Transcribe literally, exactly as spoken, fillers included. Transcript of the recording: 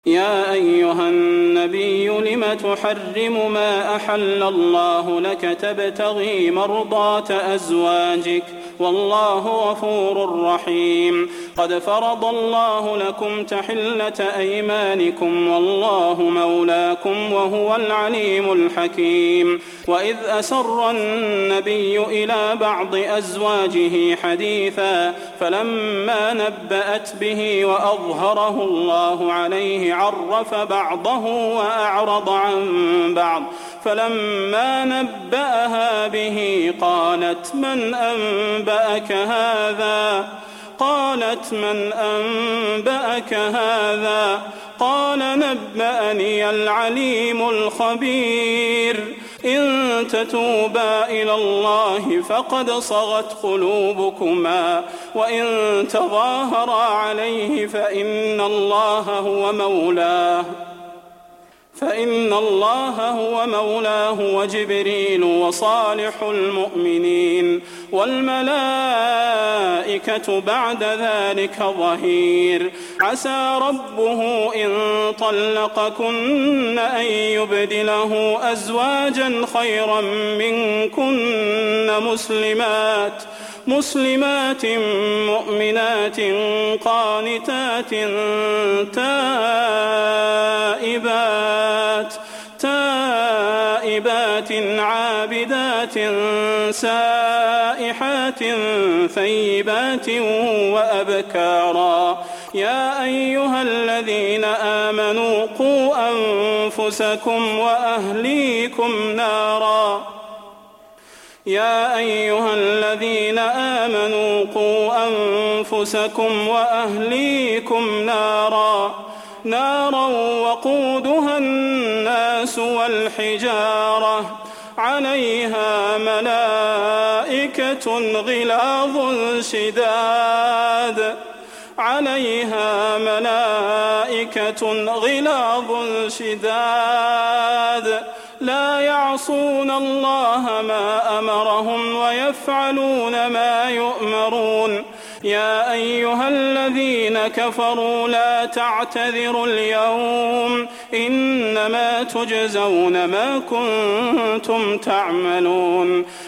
يا أيها النبي لم تحرم ما أحل الله لك تبتغي مرضات أزواجك والله غفور رحيم قد فرض الله لكم تحلة أيمانكم والله مولاكم وهو العليم الحكيم وإذ أسر النبي إلى بعض أزواجه حديثا فلما نبأت به وأظهره الله عليه عرف بعضه وأعرض عن بعض فلما نبأها به قالت من أنبأك هذا قالت من أنبأك هذا قال نبأني العليم الخبير إن تتوبا إلى الله فقد صغت قلوبكما وإن تظاهرا عليه فإن الله هو مولاه فإن الله هو مولاه وجبريل وصالح المؤمنين والملائكة بعد ذلك ظهير عسى ربه إن طلقكن أن يبدله أزواجا خيرا منكن مسلمات مسلمات مؤمنات قانتات تائبات تائبات عابدات سائحات ثيبات وأبكارا يا أيها الذين آمنوا قوا أنفسكم وأهليكم نارا يا أيها الذين آمنوا قوا أنفسكم وأهليكم نارا نارا وقودها الناس والحجارة عليها ملائكة غلاظ شداد عليها ملائكة غلاظ شداد لا يعصون الله ما أمرهم ويفعلون ما يؤمرون يا أيها الذين كفروا لا تعتذروا اليوم إنما تجزون ما كنتم تعملون